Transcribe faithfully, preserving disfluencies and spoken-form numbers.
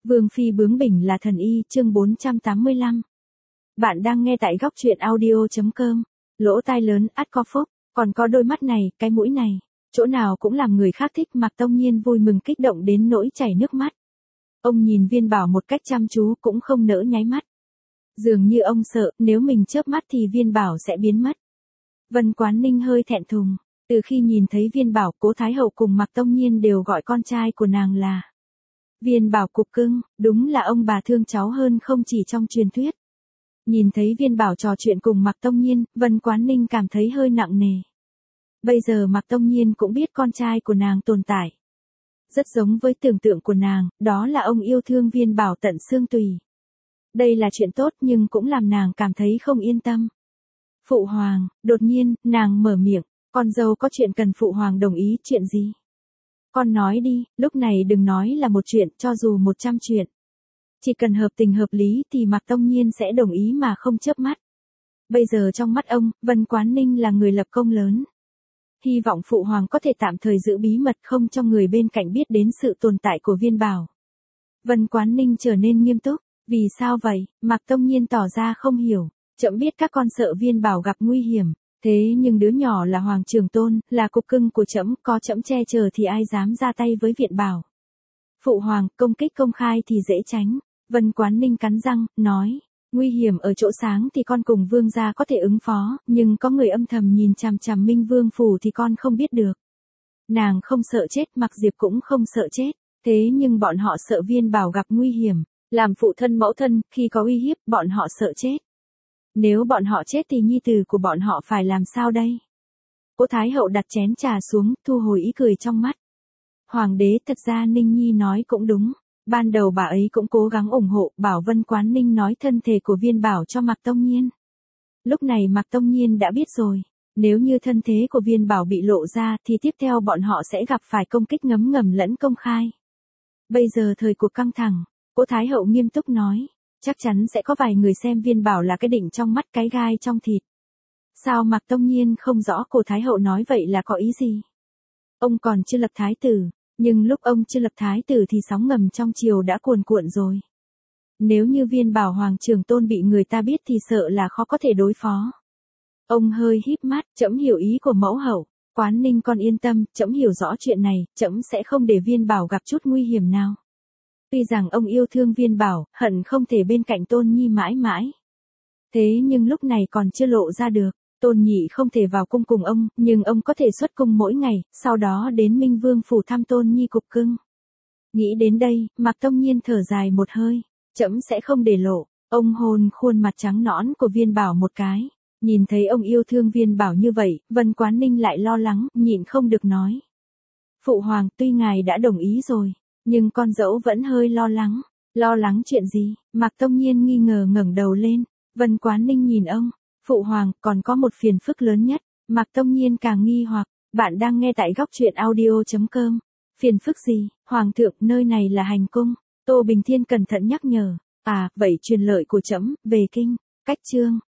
Vương phi bướng bỉnh là thần y, chương bốn trăm tám mươi lăm. Bạn đang nghe tại góc truyện audio chấm com. Lỗ tai lớn ắt có phúc, còn có đôi mắt này, cái mũi này, chỗ nào cũng làm người khác thích. Mạc Tông Nhiên vui mừng kích động đến nỗi chảy nước mắt. Ông nhìn Viên Bảo một cách chăm chú cũng không nỡ nháy mắt. Dường như ông sợ, nếu mình chớp mắt thì Viên Bảo sẽ biến mất. Vân Quán Ninh hơi thẹn thùng, từ khi nhìn thấy Viên Bảo, Cố Thái Hậu cùng Mạc Tông Nhiên đều gọi con trai của nàng là Viên Bảo cục cưng, đúng là ông bà thương cháu hơn không chỉ trong truyền thuyết. Nhìn thấy Viên Bảo trò chuyện cùng Mạc Tông Nhiên, Vân Quán Ninh cảm thấy hơi nặng nề. Bây giờ Mạc Tông Nhiên cũng biết con trai của nàng tồn tại. Rất giống với tưởng tượng của nàng, đó là ông yêu thương Viên Bảo tận xương tùy. Đây là chuyện tốt nhưng cũng làm nàng cảm thấy không yên tâm. Phụ hoàng, đột nhiên, nàng mở miệng, con dâu có chuyện cần phụ hoàng đồng ý, chuyện gì? Con nói đi, lúc này đừng nói là một chuyện, cho dù một trăm chuyện. Chỉ cần hợp tình hợp lý thì Mạc Tông Nhiên sẽ đồng ý mà không chớp mắt. Bây giờ trong mắt ông, Vân Quán Ninh là người lập công lớn. Hy vọng phụ hoàng có thể tạm thời giữ bí mật, không cho người bên cạnh biết đến sự tồn tại của Viên Bảo. Vân Quán Ninh trở nên nghiêm túc. Vì sao vậy? Mạc Tông Nhiên tỏ ra không hiểu. Trẫm biết các con sợ Viên Bảo gặp nguy hiểm. Thế nhưng đứa nhỏ là Hoàng Trường Tôn, là cục cưng của trẫm, có trẫm che chở thì ai dám ra tay với Viện Bảo. Phụ hoàng, công kích công khai thì dễ tránh. Vân Quán Ninh cắn răng, nói, nguy hiểm ở chỗ sáng thì con cùng Vương gia có thể ứng phó, nhưng có người âm thầm nhìn chằm chằm Minh Vương phủ thì con không biết được. Nàng không sợ chết, Mạc Diệp cũng không sợ chết, thế nhưng bọn họ sợ Viên Bảo gặp nguy hiểm, làm phụ thân mẫu thân, khi có uy hiếp, bọn họ sợ chết. Nếu bọn họ chết thì nhi tử của bọn họ phải làm sao đây? Cố Thái Hậu đặt chén trà xuống, thu hồi ý cười trong mắt. Hoàng đế, thật ra Ninh Nhi nói cũng đúng. Ban đầu bà ấy cũng cố gắng ủng hộ, bảo Vân Quán Ninh nói thân thể của Viên Bảo cho Mạc Tông Nhiên. Lúc này Mạc Tông Nhiên đã biết rồi. Nếu như thân thế của Viên Bảo bị lộ ra thì tiếp theo bọn họ sẽ gặp phải công kích ngấm ngầm lẫn công khai. Bây giờ thời cuộc căng thẳng, Cố Thái Hậu nghiêm túc nói. Chắc chắn sẽ có vài người xem Viên Bảo là cái đỉnh trong mắt, cái gai trong thịt. Sao Mạc Tông Nhiên không rõ Cố Thái Hậu nói vậy là có ý gì? Ông còn chưa lập thái tử, nhưng lúc ông chưa lập thái tử thì sóng ngầm trong triều đã cuồn cuộn rồi. Nếu như Viên Bảo Hoàng Trường Tôn bị người ta biết thì sợ là khó có thể đối phó. Ông hơi híp mắt, trẫm hiểu ý của mẫu hậu. Quán Ninh con yên tâm, trẫm hiểu rõ chuyện này, trẫm sẽ không để Viên Bảo gặp chút nguy hiểm nào. Tuy rằng ông yêu thương Viên Bảo, hận không thể bên cạnh Tôn Nhi mãi mãi. Thế nhưng lúc này còn chưa lộ ra được, Tôn Nhị không thể vào cung cùng ông, nhưng ông có thể xuất cung mỗi ngày, sau đó đến Minh Vương phủ thăm Tôn Nhi cục cưng. Nghĩ đến đây, Mạc Tông Nhiên thở dài một hơi, trẫm sẽ không để lộ. Ông hôn khuôn mặt trắng nõn của Viên Bảo một cái, nhìn thấy ông yêu thương Viên Bảo như vậy, Vân Quán Ninh lại lo lắng, nhịn không được nói. Phụ hoàng, tuy ngài đã đồng ý rồi, nhưng con dẫu vẫn hơi lo lắng. Lo lắng chuyện gì? Mạc Tông Nhiên nghi ngờ ngẩng đầu lên. Vân Quán Ninh nhìn ông. Phụ hoàng, còn có một phiền phức lớn nhất. Mạc Tông Nhiên càng nghi hoặc. Bạn đang nghe tại góc truyện audio chấm com. Phiền phức gì? Hoàng thượng, nơi này là hành cung. Tô Bình Thiên cẩn thận nhắc nhở. À, vậy truyền lợi của trẫm về kinh. Cách chương.